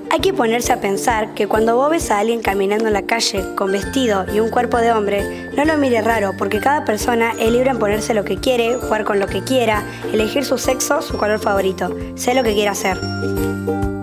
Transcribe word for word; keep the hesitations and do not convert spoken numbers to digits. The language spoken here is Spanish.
Hay que ponerse a pensar que cuando vos ves a alguien caminando en la calle con vestido y un cuerpo de hombre, no lo mires raro, porque cada persona es libre en ponerse lo que quiere, jugar con lo que quiera, elegir su sexo, su color favorito, sea lo que quiera hacer.